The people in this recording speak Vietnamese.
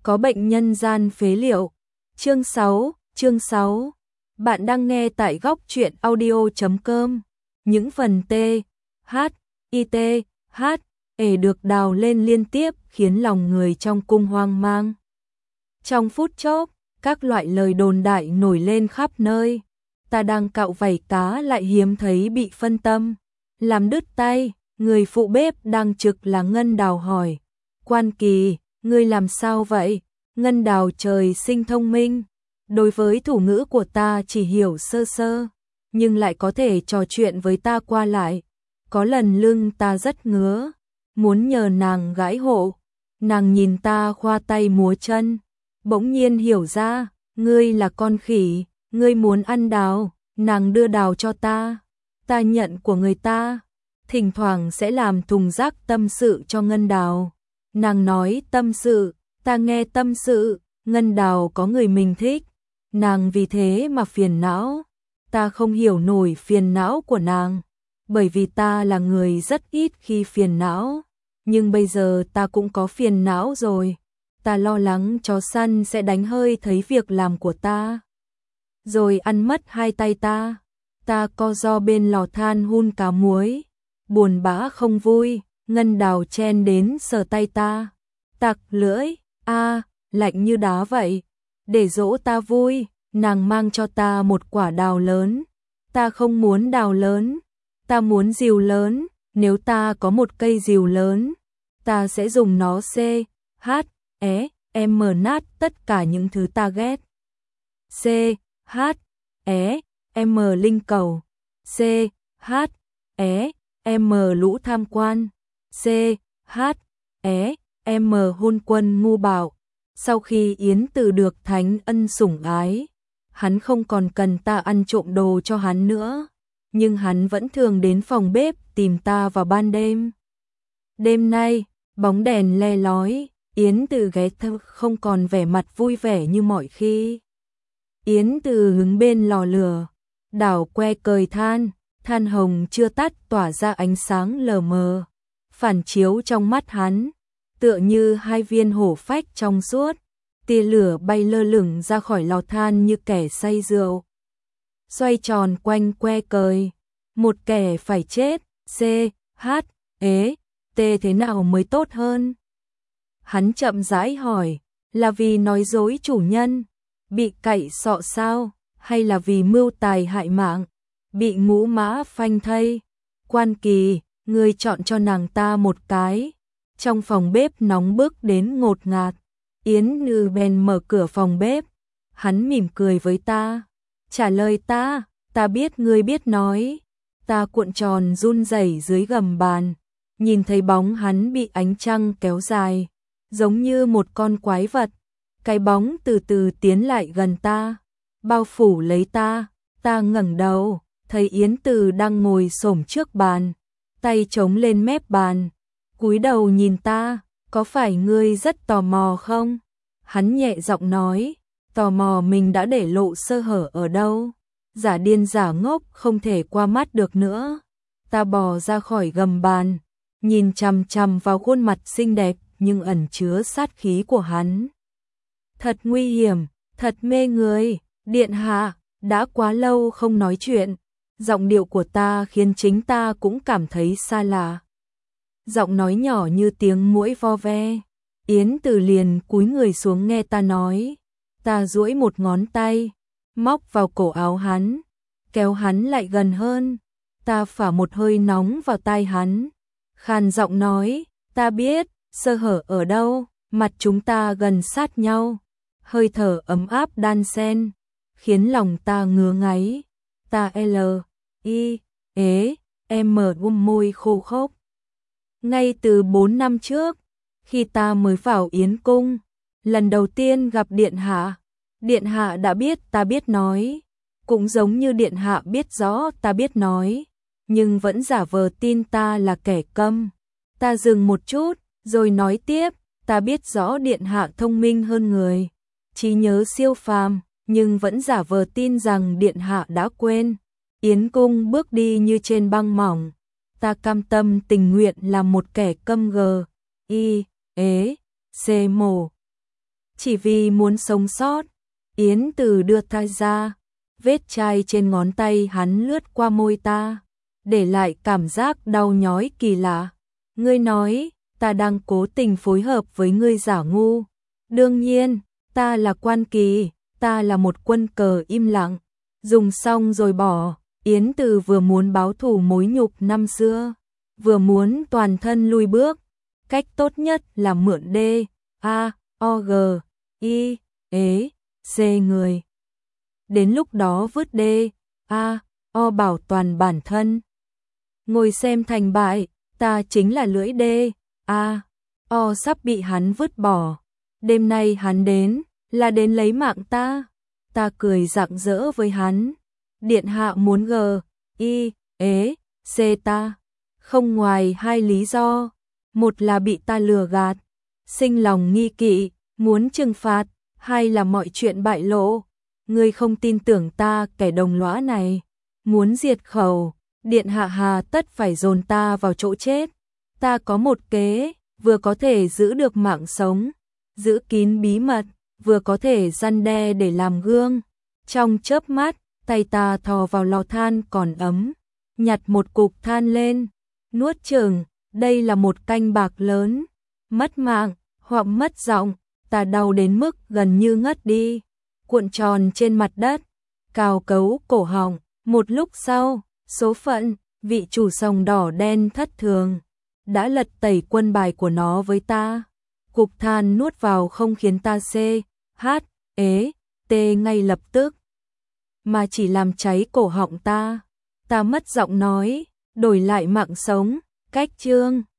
có bệnh nhân gian phế liệu. Chương 6. Bạn đang nghe tại góc truyện audio.com. Những phần T, H, I, T, H, E được đào lên liên tiếp khiến lòng người trong cung hoang mang. Trong phút chốc, các loại lời đồn đại nổi lên khắp nơi. Ta đang cạo vảy cá lại hiếm thấy bị phân tâm, làm đứt tay. Người phụ bếp đang trực là Ngân Đào hỏi: Quan Kỳ, ngươi làm sao vậy? Ngân Đào trời sinh thông minh, đối với thủ ngữ của ta chỉ hiểu sơ sơ, nhưng lại có thể trò chuyện với ta qua lại. Có lần lưng ta rất ngứa, muốn nhờ nàng gãi hộ. Nàng nhìn ta khoa tay múa chân, bỗng nhiên hiểu ra, ngươi là con khỉ, ngươi muốn ăn đào. Nàng đưa đào cho ta, ta nhận của người ta. Thỉnh thoảng sẽ làm thùng rác tâm sự cho Ngân Đào. Nàng nói tâm sự, ta nghe tâm sự. Ngân Đào có người mình thích, nàng vì thế mà phiền não. Ta không hiểu nổi phiền não của nàng, bởi vì ta là người rất ít khi phiền não. Nhưng bây giờ ta cũng có phiền não rồi. Ta lo lắng chó săn sẽ đánh hơi thấy việc làm của ta, rồi ăn mất hai tay ta. Ta co ro bên lò than hun cá muối, buồn bã không vui. Ngân Đào chen đến sờ tay ta, tặc lưỡi, lạnh như đá vậy. Để dỗ ta vui, nàng mang cho ta một quả đào lớn. Ta không muốn đào lớn, ta muốn rìu lớn. Nếu ta có một cây rìu lớn, ta sẽ dùng nó nát tất cả những thứ ta ghét. Linh cầu, lũ tham quan, hôn quân ngu bạo. Sau khi Yến Từ được Thánh Ân sủng ái, hắn không còn cần ta ăn trộm đồ cho hắn nữa, nhưng hắn vẫn thường đến phòng bếp tìm ta vào ban đêm. Đêm nay, bóng đèn le lói, Yến Từ ghé thăm không còn vẻ mặt vui vẻ như mọi khi. Yến Từ đứng bên lò lửa, đảo que cời than, than hồng chưa tắt tỏa ra ánh sáng lờ mờ, phản chiếu trong mắt hắn, tựa như hai viên hổ phách trong suốt. Tia lửa bay lơ lửng ra khỏi lò than như kẻ say rượu, xoay tròn quanh que cời. Một kẻ phải chết, thế nào mới tốt hơn? Hắn chậm rãi hỏi, là vì nói dối chủ nhân, bị cậy sọ sao, hay là vì mưu tài hại mạng, bị ngũ mã phanh thây? Quan Kỳ, ngươi chọn cho nàng ta một cái. Trong phòng bếp nóng bức đến ngột ngạt, Yến Nư bèn mở cửa phòng bếp. Hắn mỉm cười với ta, trả lời ta biết ngươi biết nói. Ta cuộn tròn run rẩy dưới gầm bàn, nhìn thấy bóng hắn bị ánh trăng kéo dài, giống như một con quái vật. Cái bóng từ từ tiến lại gần ta, bao phủ lấy ta. Ta ngẩng đầu, thấy Yến Từ đang ngồi xổm trước bàn, tay chống lên mép bàn, cúi đầu nhìn ta. Có phải ngươi rất tò mò không? Hắn nhẹ giọng nói, tò mò mình đã để lộ sơ hở ở đâu. Giả điên giả ngốc không thể qua mắt được nữa. Ta bò ra khỏi gầm bàn, nhìn chằm chằm vào khuôn mặt xinh đẹp nhưng ẩn chứa sát khí của hắn. Thật nguy hiểm, thật mê người. Điện hạ, đã quá lâu không nói chuyện. Giọng điệu của ta khiến chính ta cũng cảm thấy xa lạ. Giọng nói nhỏ như tiếng muỗi vo ve. Yến Từ liền cúi người xuống nghe ta nói. Ta duỗi một ngón tay, móc vào cổ áo hắn, kéo hắn lại gần hơn. Ta phả một hơi nóng vào tai hắn, khàn giọng nói, ta biết, sơ hở ở đâu. Mặt chúng ta gần sát nhau, hơi thở ấm áp đan xen, khiến lòng ta ngứa ngáy. Ta môi khô khốc. Ngay từ 4 năm trước, khi ta mới vào Yến Cung, lần đầu tiên gặp Điện hạ đã biết ta biết nói, cũng giống như Điện hạ biết rõ ta biết nói, nhưng vẫn giả vờ tin ta là kẻ câm. Ta dừng một chút, rồi nói tiếp, ta biết rõ Điện hạ thông minh hơn người, trí nhớ siêu phàm, nhưng vẫn giả vờ tin rằng Điện hạ đã quên. Yến Cung bước đi như trên băng mỏng. Ta cam tâm tình nguyện làm một kẻ câm mồ. chỉ vì muốn sống sót. Yến Từ đưa tay ra, vết chai trên ngón tay hắn lướt qua môi ta, để lại cảm giác đau nhói kỳ lạ. Ngươi nói, ta đang cố tình phối hợp với ngươi giả ngu. Đương nhiên, ta là Quan Kỳ, ta là một quân cờ im lặng. Dùng xong rồi bỏ, Yến Từ vừa muốn báo thù mối nhục năm xưa, vừa muốn toàn thân lui bước. Cách tốt nhất là mượn D, A, O, G, I, E, C người. Đến lúc đó vứt D, A, O bảo toàn bản thân. Ngồi xem thành bại, ta chính là lưỡi D, A, O sắp bị hắn vứt bỏ. Đêm nay hắn đến, là đến lấy mạng ta. Ta cười rạng rỡ với hắn. Điện hạ muốn G, I, E, C ta. Không ngoài hai lý do. Một là bị ta lừa gạt, sinh lòng nghi kỵ, muốn trừng phạt. Hai là mọi chuyện bại lộ. Ngươi không tin tưởng ta kẻ đồng lõa này. Muốn diệt khẩu, điện hạ hà tất phải dồn ta vào chỗ chết. Ta có một kế, vừa có thể giữ được mạng sống, giữ kín bí mật, vừa có thể răn đe để làm gương. Trong chớp mắt, tay ta thò vào lò than còn ấm, nhặt một cục than lên, nuốt chửng, đây là một canh bạc lớn. Mất mạng, hoặc mất giọng, ta đau đến mức gần như ngất đi, cuộn tròn trên mặt đất, cào cấu cổ họng. Một lúc sau, số phận, vị chủ sòng đỏ đen thất thường, đã lật tẩy quân bài của nó với ta. Cục than nuốt vào không khiến ta C, H, E, T ngay lập tức, mà chỉ làm cháy cổ họng ta. Ta mất giọng nói, đổi lại mạng sống. Cách chương